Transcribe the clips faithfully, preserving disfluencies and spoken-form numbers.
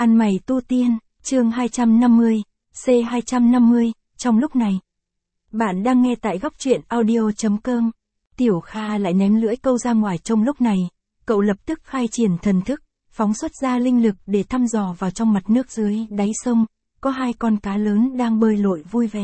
Ăn mày tu tiên, chương hai trăm năm mươi, C hai trăm năm mươi, trong lúc này. Bạn đang nghe tại góc truyện audio.com. Tiểu Kha lại ném lưỡi câu ra ngoài trong lúc này, cậu lập tức khai triển thần thức, phóng xuất ra linh lực để thăm dò vào trong mặt nước dưới đáy sông, có hai con cá lớn đang bơi lội vui vẻ.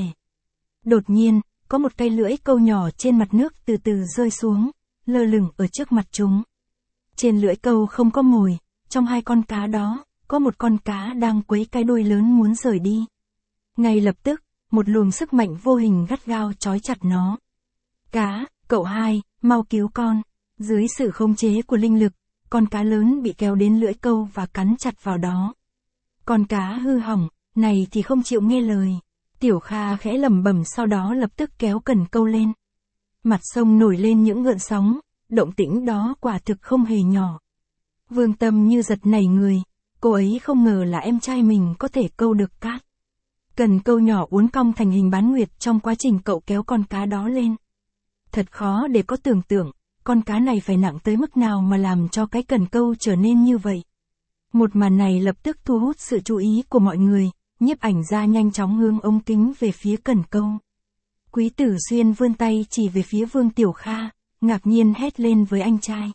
Đột nhiên, có một cây lưỡi câu nhỏ trên mặt nước từ từ rơi xuống, lơ lửng ở trước mặt chúng. Trên lưỡi câu không có mồi, trong hai con cá đó, có một con cá đang quấy cái đuôi lớn muốn rời đi. Ngay lập tức, một luồng sức mạnh vô hình gắt gao trói chặt nó. Cá, cậu hai, mau cứu con. Dưới sự khống chế của linh lực, con cá lớn bị kéo đến lưỡi câu và cắn chặt vào đó. Con cá hư hỏng, này thì không chịu nghe lời. Tiểu Kha khẽ lẩm bẩm sau đó lập tức kéo cần câu lên. Mặt sông nổi lên những gợn sóng, động tĩnh đó quả thực không hề nhỏ. Vương Tâm như giật nảy người, cô ấy không ngờ là em trai mình có thể câu được cát. Cần câu nhỏ uốn cong thành hình bán nguyệt trong quá trình cậu kéo con cá đó lên. Thật khó để có tưởng tượng, con cá này phải nặng tới mức nào mà làm cho cái cần câu trở nên như vậy. Một màn này lập tức thu hút sự chú ý của mọi người, nhiếp ảnh gia nhanh chóng hướng ống kính về phía cần câu. Quý Tử Xuyên vươn tay chỉ về phía Vương Tiểu Kha, ngạc nhiên hét lên với anh trai.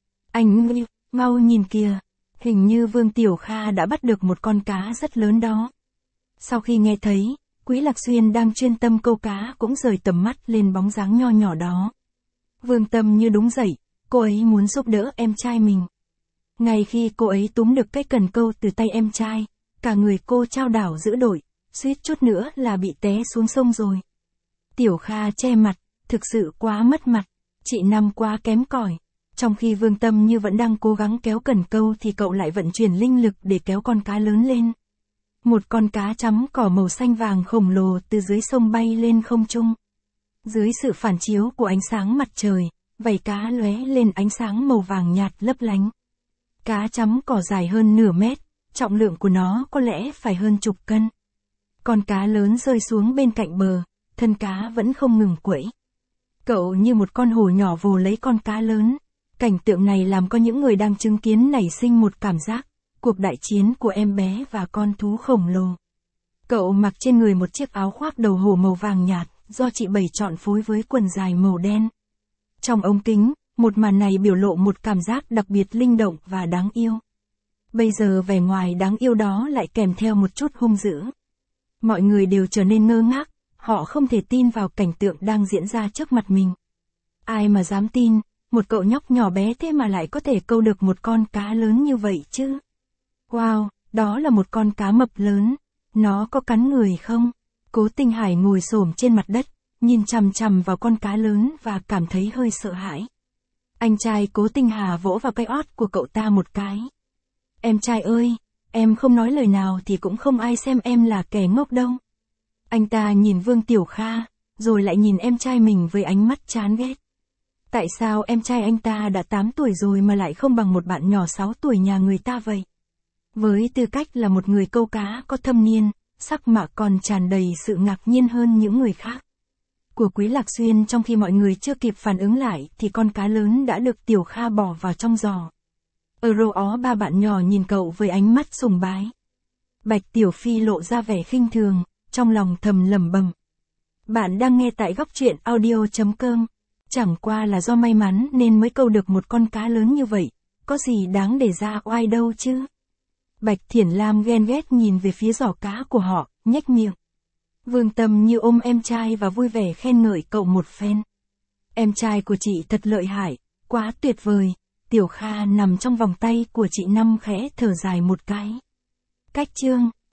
Anh Ngưu, mau nhìn kìa, hình như Vương Tiểu Kha đã bắt được một con cá rất lớn đó. Sau khi nghe thấy, Quý Lạc Xuyên đang chuyên tâm câu cá cũng rời tầm mắt lên bóng dáng nho nhỏ đó. Vương Tâm như đúng dậy, cô ấy muốn giúp đỡ em trai mình. Ngay khi cô ấy túm được cái cần câu từ tay em trai, cả người cô trao đảo giữ đội, suýt chút nữa là bị té xuống sông rồi. Tiểu Kha che mặt, thực sự quá mất mặt, chị Năm quá kém cỏi. Trong khi Vương Tâm như vẫn đang cố gắng kéo cần câu thì cậu lại vận chuyển linh lực để kéo con cá lớn lên. Một con cá chấm cỏ màu xanh vàng khổng lồ từ dưới sông bay lên không trung. Dưới sự phản chiếu của ánh sáng mặt trời, vảy cá lóe lên ánh sáng màu vàng nhạt lấp lánh. Cá chấm cỏ dài hơn nửa mét, trọng lượng của nó có lẽ phải hơn chục cân. Con cá lớn rơi xuống bên cạnh bờ, thân cá vẫn không ngừng quẫy. Cậu như một con hổ nhỏ vồ lấy con cá lớn. Cảnh tượng này làm có những người đang chứng kiến nảy sinh một cảm giác, cuộc đại chiến của em bé và con thú khổng lồ. Cậu mặc trên người một chiếc áo khoác đầu hổ màu vàng nhạt, do chị Bảy chọn phối với quần dài màu đen. Trong ống kính, một màn này biểu lộ một cảm giác đặc biệt linh động và đáng yêu. Bây giờ vẻ ngoài đáng yêu đó lại kèm theo một chút hung dữ. Mọi người đều trở nên ngơ ngác, họ không thể tin vào cảnh tượng đang diễn ra trước mặt mình. Ai mà dám tin, một cậu nhóc nhỏ bé thế mà lại có thể câu được một con cá lớn như vậy chứ? Wow, đó là một con cá mập lớn. Nó có cắn người không? Cố Tinh Hải ngồi xổm trên mặt đất, nhìn chằm chằm vào con cá lớn và cảm thấy hơi sợ hãi. Anh trai Cố Tinh Hà vỗ vào cái ót của cậu ta một cái. Em trai ơi, em không nói lời nào thì cũng không ai xem em là kẻ ngốc đâu. Anh ta nhìn Vương Tiểu Kha, rồi lại nhìn em trai mình với ánh mắt chán ghét. Tại sao em trai anh ta đã tám tuổi rồi mà lại không bằng một bạn nhỏ sáu tuổi nhà người ta vậy? Với tư cách là một người câu cá có thâm niên, sắc mặt còn tràn đầy sự ngạc nhiên hơn những người khác. Của Quý Lạc Xuyên trong khi mọi người chưa kịp phản ứng lại thì con cá lớn đã được Tiểu Kha bỏ vào trong giò. Ở rô ó ba bạn nhỏ nhìn cậu với ánh mắt sùng bái. Bạch Tiểu Phi lộ ra vẻ khinh thường, trong lòng thầm lẩm bẩm. Bạn đang nghe tại góc truyện audio.com. Chẳng qua là do may mắn nên mới câu được một con cá lớn như vậy, có gì đáng để ra oai đâu chứ. Bạch Thiển Lam ghen ghét nhìn về phía giỏ cá của họ, nhếch miệng. Vương Tâm như ôm em trai và vui vẻ khen ngợi cậu một phen. Em trai của chị thật lợi hại, quá tuyệt vời. Tiểu Kha nằm trong vòng tay của chị Năm khẽ thở dài một cái. Cách chương,